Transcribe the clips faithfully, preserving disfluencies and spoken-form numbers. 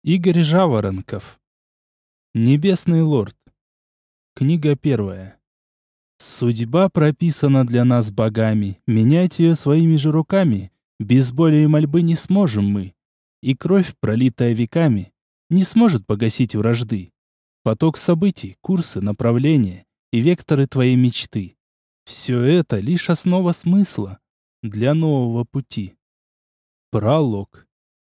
Игорь Жаворонков. Небесный лорд. Книга первая. Судьба прописана для нас богами, менять ее своими же руками, без боли и мольбы не сможем мы. И кровь, пролитая веками, не сможет погасить вражды. Поток событий, курсы, направления и векторы твоей мечты. Все это лишь основа смысла для нового пути. Пролог.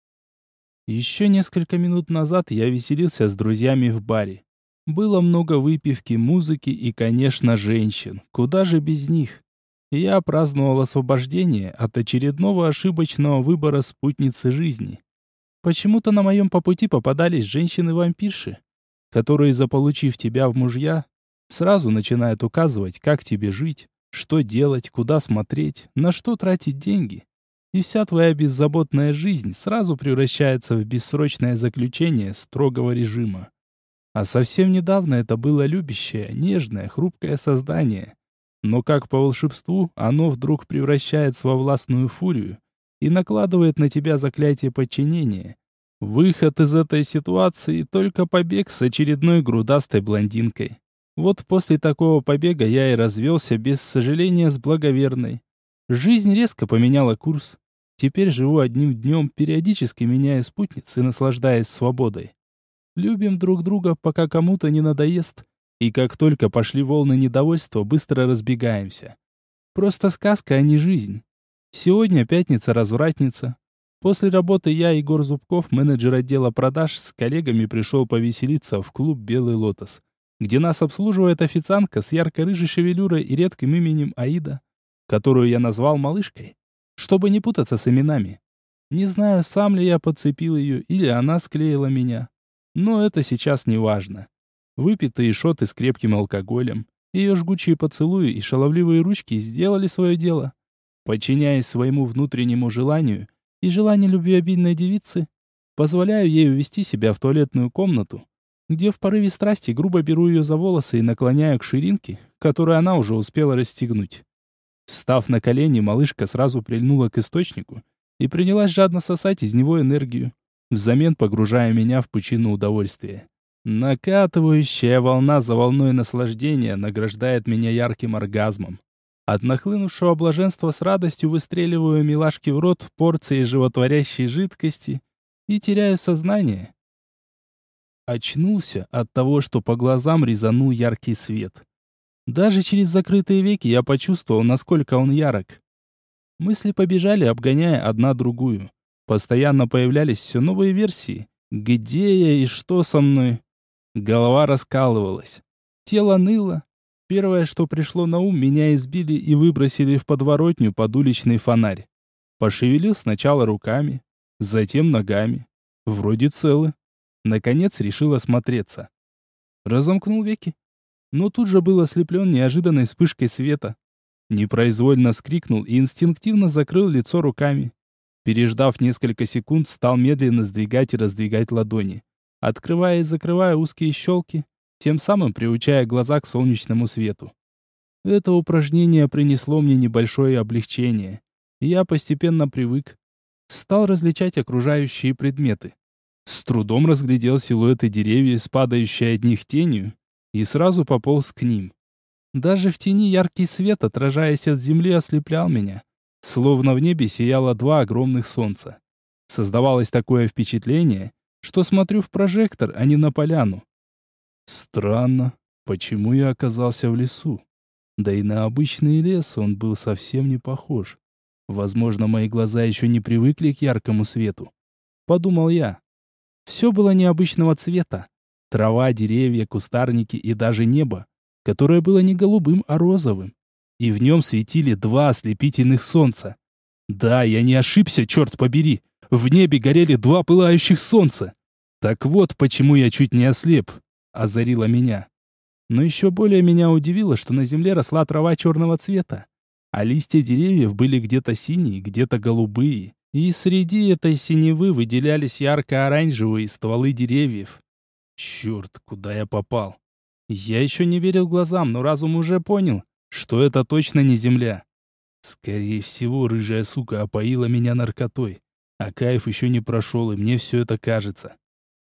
Еще несколько минут назад я веселился с друзьями в баре. Было много выпивки, музыки и, конечно, женщин. Куда же без них? Я праздновал освобождение от очередного ошибочного выбора спутницы жизни. Почему-то на моем по пути попадались женщины-вампирши, которые, заполучив тебя в мужья, сразу начинают указывать, как тебе жить, что делать, куда смотреть, на что тратить деньги. И вся твоя беззаботная жизнь сразу превращается в бессрочное заключение строгого режима. А совсем недавно это было любящее, нежное, хрупкое создание. Но как по волшебству, оно вдруг превращается во властную фурию и накладывает на тебя заклятие подчинения. Выход из этой ситуации — только побег с очередной грудастой блондинкой. Вот после такого побега я и развелся без сожаления с благоверной. Жизнь резко поменяла курс. Теперь живу одним днем, периодически меняя спутниц и наслаждаясь свободой. Любим друг друга, пока кому-то не надоест. И как только пошли волны недовольства, быстро разбегаемся. Просто сказка, а не жизнь. Сегодня пятница-развратница. После работы я, Егор Зубков, менеджер отдела продаж, с коллегами пришел повеселиться в клуб «Белый лотос», где нас обслуживает официантка с ярко-рыжей шевелюрой и редким именем Аида, которую я назвал малышкой, чтобы не путаться с именами. Не знаю, сам ли я подцепил ее, или она склеила меня. Но это сейчас не важно. Выпитые шоты с крепким алкоголем, ее жгучие поцелуи и шаловливые ручки сделали свое дело. Подчиняясь своему внутреннему желанию и желанию любвеобильной девицы, позволяю ей увести себя в туалетную комнату, где в порыве страсти грубо беру ее за волосы и наклоняю к ширинке, которую она уже успела расстегнуть. Встав на колени, малышка сразу прильнула к источнику и принялась жадно сосать из него энергию, взамен погружая меня в пучину удовольствия. Накатывающая волна за волной наслаждения награждает меня ярким оргазмом. От нахлынувшего блаженства с радостью выстреливаю милашке в рот порции животворящей жидкости и теряю сознание. Очнулся от того, что по глазам резанул яркий свет. Даже через закрытые веки я почувствовал, насколько он ярок. Мысли побежали, обгоняя одна другую. Постоянно появлялись все новые версии. Где я и что со мной? Голова раскалывалась. Тело ныло. Первое, что пришло на ум, меня избили и выбросили в подворотню под уличный фонарь. Пошевелил сначала руками, затем ногами. Вроде целы. Наконец решил осмотреться. Разомкнул веки, но тут же был ослеплен неожиданной вспышкой света. Непроизвольно вскрикнул и инстинктивно закрыл лицо руками. Переждав несколько секунд, стал медленно сдвигать и раздвигать ладони, открывая и закрывая узкие щелки, тем самым приучая глаза к солнечному свету. Это упражнение принесло мне небольшое облегчение, и я постепенно привык. Стал различать окружающие предметы. С трудом разглядел силуэты деревьев с падающей от них тенью, и сразу пополз к ним. Даже в тени яркий свет, отражаясь от земли, ослеплял меня, словно в небе сияло два огромных солнца. Создавалось такое впечатление, что смотрю в прожектор, а не на поляну. Странно, почему я оказался в лесу? Да и на обычный лес он был совсем не похож. Возможно, мои глаза еще не привыкли к яркому свету. Подумал я. Все было необычного цвета. Трава, деревья, кустарники и даже небо, которое было не голубым, а розовым. И в нем светили два ослепительных солнца. Да, я не ошибся, черт побери. В небе горели два пылающих солнца. Так вот, почему я чуть не ослеп. Озарило меня. Но еще более меня удивило, что на земле росла трава черного цвета, а листья деревьев были где-то синие, где-то голубые. И среди этой синевы выделялись ярко-оранжевые стволы деревьев. Черт, куда я попал? Я еще не верил глазам, но разум уже понял, что это точно не земля. Скорее всего, рыжая сука опоила меня наркотой, а кайф еще не прошел, и мне все это кажется.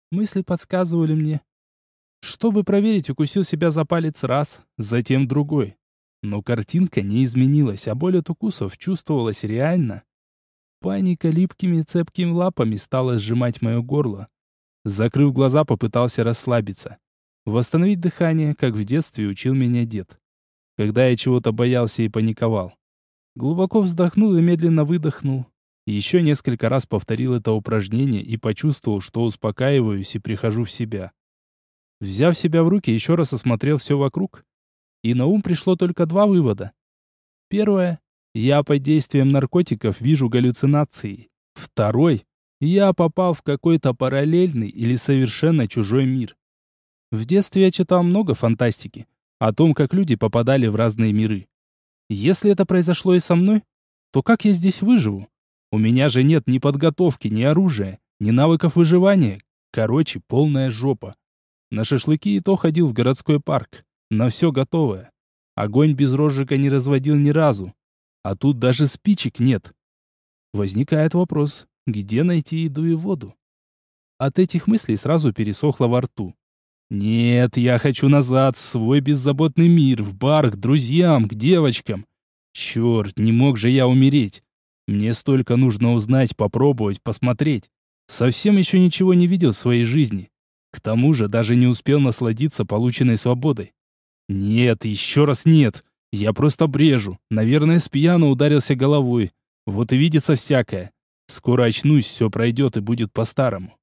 Мысли подсказывали мне. Чтобы проверить, укусил себя за палец раз, затем другой. Но картинка не изменилась, а боль от укусов чувствовалась реально. Паника липкими цепкими лапами стала сжимать мое горло. Закрыв глаза, попытался расслабиться. Восстановить дыхание, как в детстве учил меня дед. Когда я чего-то боялся и паниковал. Глубоко вздохнул и медленно выдохнул. Еще несколько раз повторил это упражнение и почувствовал, что успокаиваюсь и прихожу в себя. Взяв себя в руки, еще раз осмотрел все вокруг. И на ум пришло только два вывода. Первое. Я под действием наркотиков вижу галлюцинации. Второй. Я попал в какой-то параллельный или совершенно чужой мир. В детстве я читал много фантастики о том, как люди попадали в разные миры. Если это произошло и со мной, то как я здесь выживу? У меня же нет ни подготовки, ни оружия, ни навыков выживания. Короче, полная жопа. На шашлыки и то ходил в городской парк. На все готовое. Огонь без розжига не разводил ни разу. А тут даже спичек нет. Возникает вопрос, где найти еду и воду? От этих мыслей сразу пересохло во рту. Нет, я хочу назад, в свой беззаботный мир, в бар, к друзьям, к девочкам. Черт, не мог же я умереть. Мне столько нужно узнать, попробовать, посмотреть. Совсем еще ничего не видел в своей жизни. К тому же даже не успел насладиться полученной свободой. Нет, еще раз нет. Я просто брежу. Наверное, с пьяну ударился головой. Вот и видится всякое. Скоро очнусь, все пройдет и будет по-старому.